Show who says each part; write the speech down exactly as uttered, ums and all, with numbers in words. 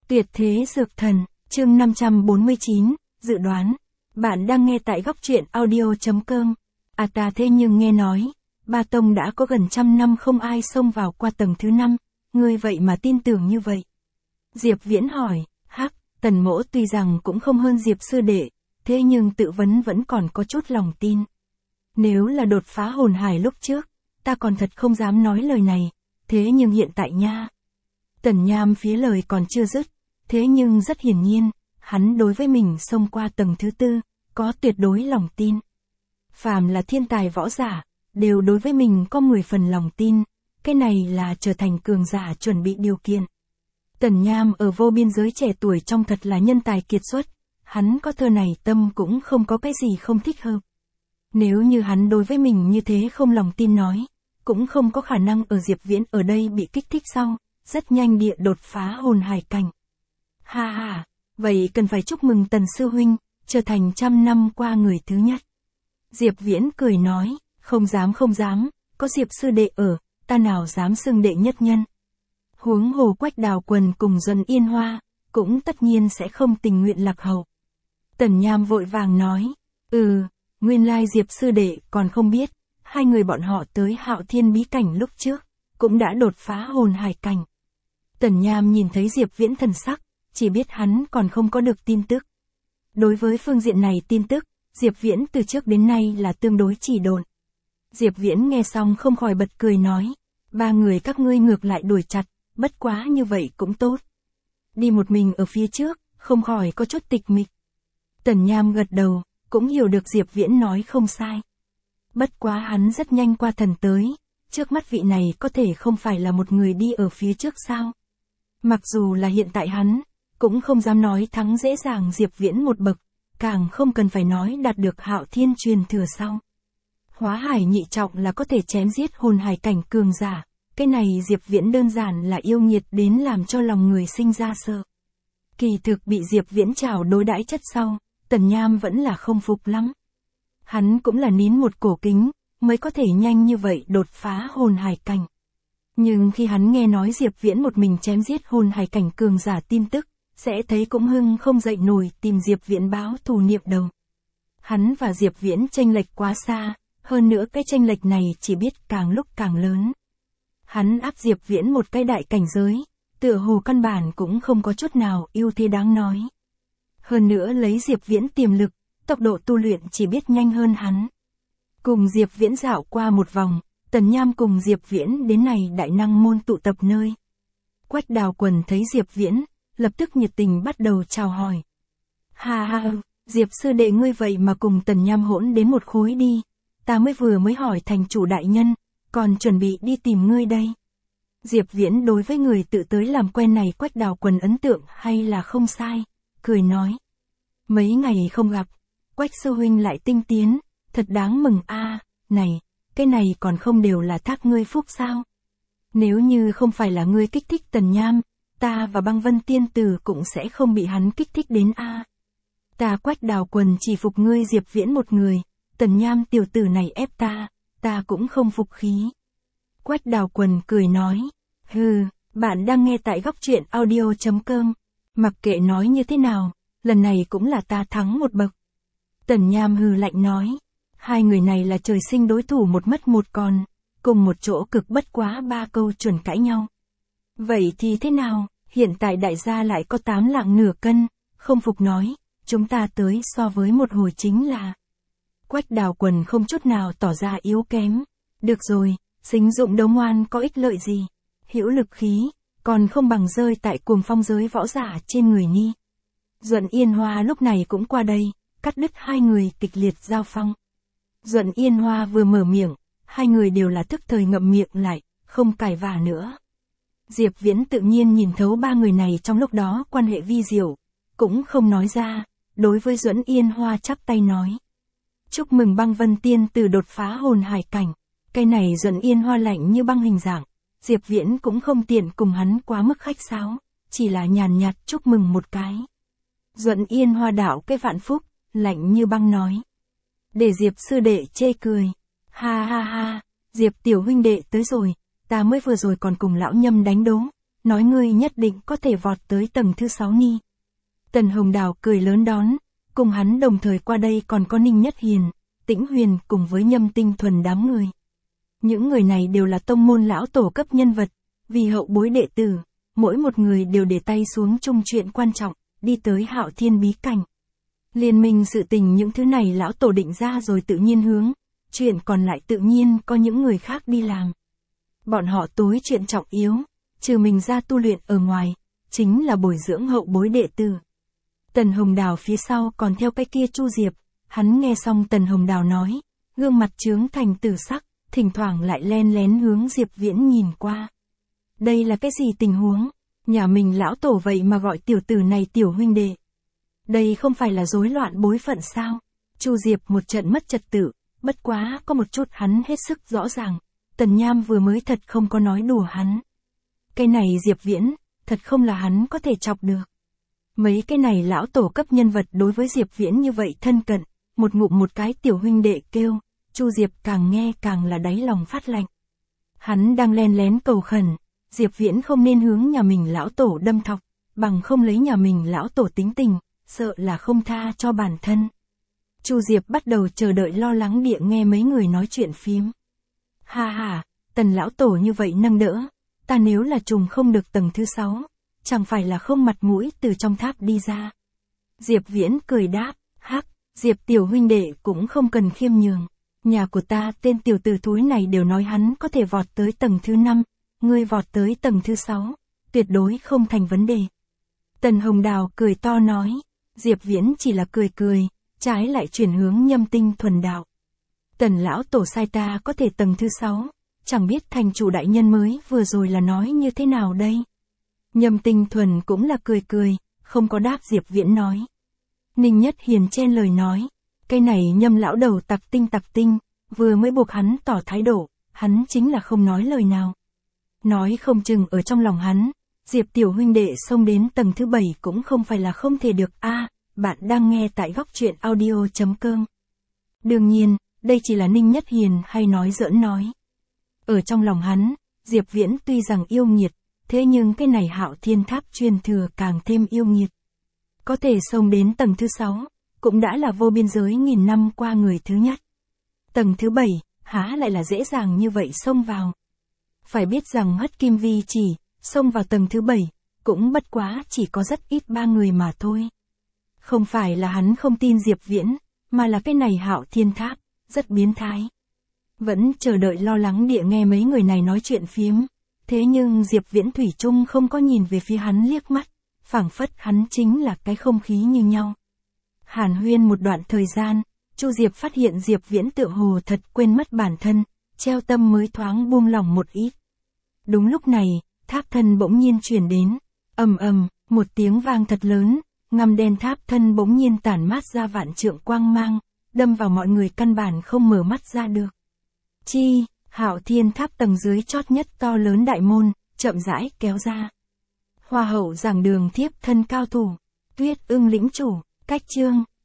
Speaker 1: Tuyệt thế dược thần, chương năm trăm bốn mươi chín, dự đoán. Bạn đang nghe tại góc truyện audio.com. À ta thế nhưng nghe nói, Ba Tông đã có gần trăm năm không ai xông vào qua tầng thứ năm, ngươi vậy mà tin tưởng như vậy. Diệp Viễn hỏi, hắc, Tần Mỗ tuy rằng cũng không hơn Diệp sư đệ, thế nhưng tự vấn vẫn còn có chút lòng tin. Nếu là đột phá hồn hải lúc trước, ta còn thật không dám nói lời này, thế nhưng hiện tại nha. Tần Nham phía lời còn chưa dứt, thế nhưng rất hiển nhiên, hắn đối với mình xông qua tầng thứ tư, có tuyệt đối lòng tin. Phàm là thiên tài võ giả, đều đối với mình có mười phần lòng tin, cái này là trở thành cường giả chuẩn bị điều kiện. Tần Nham ở vô biên giới trẻ tuổi trong thật là nhân tài kiệt xuất, hắn có thơ này tâm cũng không có cái gì không thích hợp. Nếu như hắn đối với mình như thế không lòng tin nói, cũng không có khả năng ở Diệp Viễn ở đây bị kích thích sau, rất nhanh địa đột phá hồn hải cảnh. Ha ha, vậy cần phải chúc mừng Tần sư huynh, trở thành trăm năm qua người thứ nhất. Diệp Viễn cười nói, không dám không dám, có Diệp sư đệ ở, ta nào dám xưng đệ nhất nhân. Huống hồ Quách Đào Quần cùng Duẩn Yên Hoa, cũng tất nhiên sẽ không tình nguyện lạc hậu. Tần Nham vội vàng nói, ừ, nguyên lai Diệp sư đệ còn không biết, hai người bọn họ tới Hạo Thiên bí cảnh lúc trước, cũng đã đột phá hồn hải cảnh. Tần Nham nhìn thấy Diệp Viễn thần sắc, chỉ biết hắn còn không có được tin tức. Đối với phương diện này tin tức, Diệp Viễn từ trước đến nay là tương đối chỉ độn. Diệp Viễn nghe xong không khỏi bật cười nói, ba người các ngươi ngược lại đuổi chặt, bất quá như vậy cũng tốt. Đi một mình ở phía trước, không khỏi có chút tịch mịch. Tần Nham gật đầu, cũng hiểu được Diệp Viễn nói không sai. Bất quá hắn rất nhanh qua thần tới, trước mắt vị này có thể không phải là một người đi ở phía trước sao. Mặc dù là hiện tại hắn, cũng không dám nói thắng dễ dàng Diệp Viễn một bậc, càng không cần phải nói đạt được Hạo Thiên truyền thừa sau. Hóa hải nhị trọng là có thể chém giết hồn hải cảnh cường giả, cái này Diệp Viễn đơn giản là yêu nghiệt đến làm cho lòng người sinh ra sợ. Kỳ thực bị Diệp Viễn trảo đối đãi chất sau, Tần Nham vẫn là không phục lắm. Hắn cũng là nín một cổ kính, mới có thể nhanh như vậy đột phá hồn hải cảnh. Nhưng khi hắn nghe nói Diệp Viễn một mình chém giết hồn hải cảnh cường giả tin tức, sẽ thấy cũng hưng không dậy nổi tìm Diệp Viễn báo thù niệm đầu. Hắn và Diệp Viễn chênh lệch quá xa, hơn nữa cái chênh lệch này chỉ biết càng lúc càng lớn. Hắn áp Diệp Viễn một cái đại cảnh giới, tựa hồ căn bản cũng không có chút nào ưu thế đáng nói. Hơn nữa lấy Diệp Viễn tiềm lực, tốc độ tu luyện chỉ biết nhanh hơn hắn. Cùng Diệp Viễn dạo qua một vòng, Tần Nham cùng Diệp Viễn đến này đại năng môn tụ tập nơi. Quách Đào Quần thấy Diệp Viễn, lập tức nhiệt tình bắt đầu chào hỏi. Ha ha, Diệp sư đệ ngươi vậy mà cùng Tần Nham hỗn đến một khối đi, ta mới vừa mới hỏi thành chủ đại nhân, còn chuẩn bị đi tìm ngươi đây. Diệp Viễn đối với người tự tới làm quen này Quách Đào Quần ấn tượng hay là không sai, cười nói. Mấy ngày không gặp, Quách sư huynh lại tinh tiến, thật đáng mừng a. À, này, cái này còn không đều là thác ngươi phúc sao? Nếu như không phải là ngươi kích thích Tần Nham, ta và Băng Vân Tiên Tử cũng sẽ không bị hắn kích thích đến a. À. Ta Quách Đào Quần chỉ phục ngươi Diệp Viễn một người, Tần Nham tiểu tử này ép ta, ta cũng không phục khí. Quách Đào Quần cười nói, hừ, bạn đang nghe tại góc truyện audio.com, mặc kệ nói như thế nào, lần này cũng là ta thắng một bậc. Tần Nham hừ lạnh nói, hai người này là trời sinh đối thủ một mất một còn, cùng một chỗ cực bất quá ba câu chuẩn cãi nhau. Vậy thì thế nào, hiện tại đại gia lại có tám lạng nửa cân, không phục nói, chúng ta tới so với một hồi chính là. Quách Đào Quần không chút nào tỏ ra yếu kém, được rồi, sinh dụng đấu ngoan có ích lợi gì, hữu lực khí, còn không bằng rơi tại cuồng phong giới võ giả trên người ni. Duẩn Yên Hoa lúc này cũng qua đây, cắt đứt hai người kịch liệt giao phong. Duẩn Yên Hoa vừa mở miệng, hai người đều là tức thời ngậm miệng lại, không cãi vả nữa. Diệp Viễn tự nhiên nhìn thấu ba người này trong lúc đó quan hệ vi diệu, cũng không nói ra, đối với Duẩn Yên Hoa chắp tay nói. Chúc mừng Băng Vân Tiên Tử đột phá hồn hải cảnh, cái này Duẩn Yên Hoa lạnh như băng hình dạng, Diệp Viễn cũng không tiện cùng hắn quá mức khách sáo, chỉ là nhàn nhạt chúc mừng một cái. Duẩn Yên Hoa đạo cái vạn phúc, lạnh như băng nói. Để Diệp sư đệ chê cười. Ha ha ha, Diệp tiểu huynh đệ tới rồi, ta mới vừa rồi còn cùng lão Nhâm đánh đố, nói ngươi nhất định có thể vọt tới tầng thứ sáu ni. Tần Hồng Đào cười lớn đón, cùng hắn đồng thời qua đây còn có Ninh Nhất Hiền, Tĩnh Huyền cùng với Nhâm Tinh Thuần đám người. Những người này đều là tông môn lão tổ cấp nhân vật, vì hậu bối đệ tử, mỗi một người đều để tay xuống chung chuyện quan trọng, đi tới Hạo Thiên bí cảnh. Liên minh sự tình những thứ này lão tổ định ra rồi tự nhiên hướng, chuyện còn lại tự nhiên có những người khác đi làm. Bọn họ tối chuyện trọng yếu, trừ mình ra tu luyện ở ngoài, chính là bồi dưỡng hậu bối đệ tử. Tần Hồng Đào phía sau còn theo cái kia Chu Diệp, hắn nghe xong Tần Hồng Đào nói, gương mặt chướng thành tử sắc, thỉnh thoảng lại len lén hướng Diệp Viễn nhìn qua. Đây là cái gì tình huống? Nhà mình lão tổ vậy mà gọi tiểu tử này tiểu huynh đệ. Đây không phải là rối loạn bối phận sao? Chu Diệp một trận mất trật tự, bất quá có một chút hắn hết sức rõ ràng. Tần Nham vừa mới thật không có nói đùa hắn. Cái này Diệp Viễn, thật không là hắn có thể chọc được. Mấy cái này lão tổ cấp nhân vật đối với Diệp Viễn như vậy thân cận, một ngụm một cái tiểu huynh đệ kêu, Chu Diệp càng nghe càng là đáy lòng phát lạnh. Hắn đang len lén cầu khẩn, Diệp Viễn không nên hướng nhà mình lão tổ đâm thọc, bằng không lấy nhà mình lão tổ tính tình, sợ là không tha cho bản thân. Chu Diệp bắt đầu chờ đợi lo lắng địa nghe mấy người nói chuyện phím. Ha ha, Tần lão tổ như vậy nâng đỡ, ta nếu là trùng không được tầng thứ sáu, chẳng phải là không mặt mũi từ trong tháp đi ra. Diệp Viễn cười đáp, hắc, Diệp tiểu huynh đệ cũng không cần khiêm nhường. Nhà của ta tên tiểu tử thúi này đều nói hắn có thể vọt tới tầng thứ năm, ngươi vọt tới tầng thứ sáu, tuyệt đối không thành vấn đề. Tần Hồng Đào cười to nói, Diệp Viễn chỉ là cười cười, trái lại chuyển hướng Nhâm Tinh Thuần đạo. Tần lão tổ sai ta có thể tầng thứ sáu, chẳng biết thành chủ đại nhân mới vừa rồi là nói như thế nào đây. Nhâm Tinh Thuần cũng là cười cười, không có đáp Diệp Viễn nói. Ninh Nhất Hiền chen lời nói, cái này Nhâm lão đầu tặc tinh tặc tinh, vừa mới buộc hắn tỏ thái độ, hắn chính là không nói lời nào. Nói không chừng ở trong lòng hắn, Diệp tiểu huynh đệ xông đến tầng thứ bảy cũng không phải là không thể được a. À, bạn đang nghe tại góc truyện audio chấm com. Đương nhiên, đây chỉ là Ninh Nhất Hiền hay nói giỡn nói. Ở trong lòng hắn, Diệp Viễn tuy rằng yêu nghiệt, thế nhưng cái này Hạo Thiên Tháp truyền thừa càng thêm yêu nghiệt. Có thể xông đến tầng thứ sáu, cũng đã là vô biên giới nghìn năm qua người thứ nhất. Tầng thứ bảy, há lại là dễ dàng như vậy xông vào. Phải biết rằng Hất Kim Vi chỉ, xông vào tầng thứ bảy, cũng bất quá chỉ có rất ít ba người mà thôi. Không phải là hắn không tin Diệp Viễn, mà là cái này Hạo Thiên Tháp, rất biến thái. Vẫn chờ đợi lo lắng địa nghe mấy người này nói chuyện phiếm. Thế nhưng Diệp Viễn thủy chung không có nhìn về phía hắn liếc mắt, phảng phất hắn chính là cái không khí như nhau. Hàn huyên một đoạn thời gian, Chu Diệp phát hiện Diệp Viễn tựa hồ thật quên mất bản thân, treo tâm mới thoáng buông lỏng một ít. Đúng lúc này, tháp thân bỗng nhiên chuyển đến, ầm ầm, một tiếng vang thật lớn, ngăm đen tháp thân bỗng nhiên tản mát ra vạn trượng quang mang, đâm vào mọi người căn bản không mở mắt ra được. Chi, Hạo Thiên Tháp tầng dưới chót nhất to lớn đại môn, chậm rãi kéo ra. Hoa hậu giảng đường thiếp thân cao thủ, Tuyết Ưng lĩnh chủ, cách chương,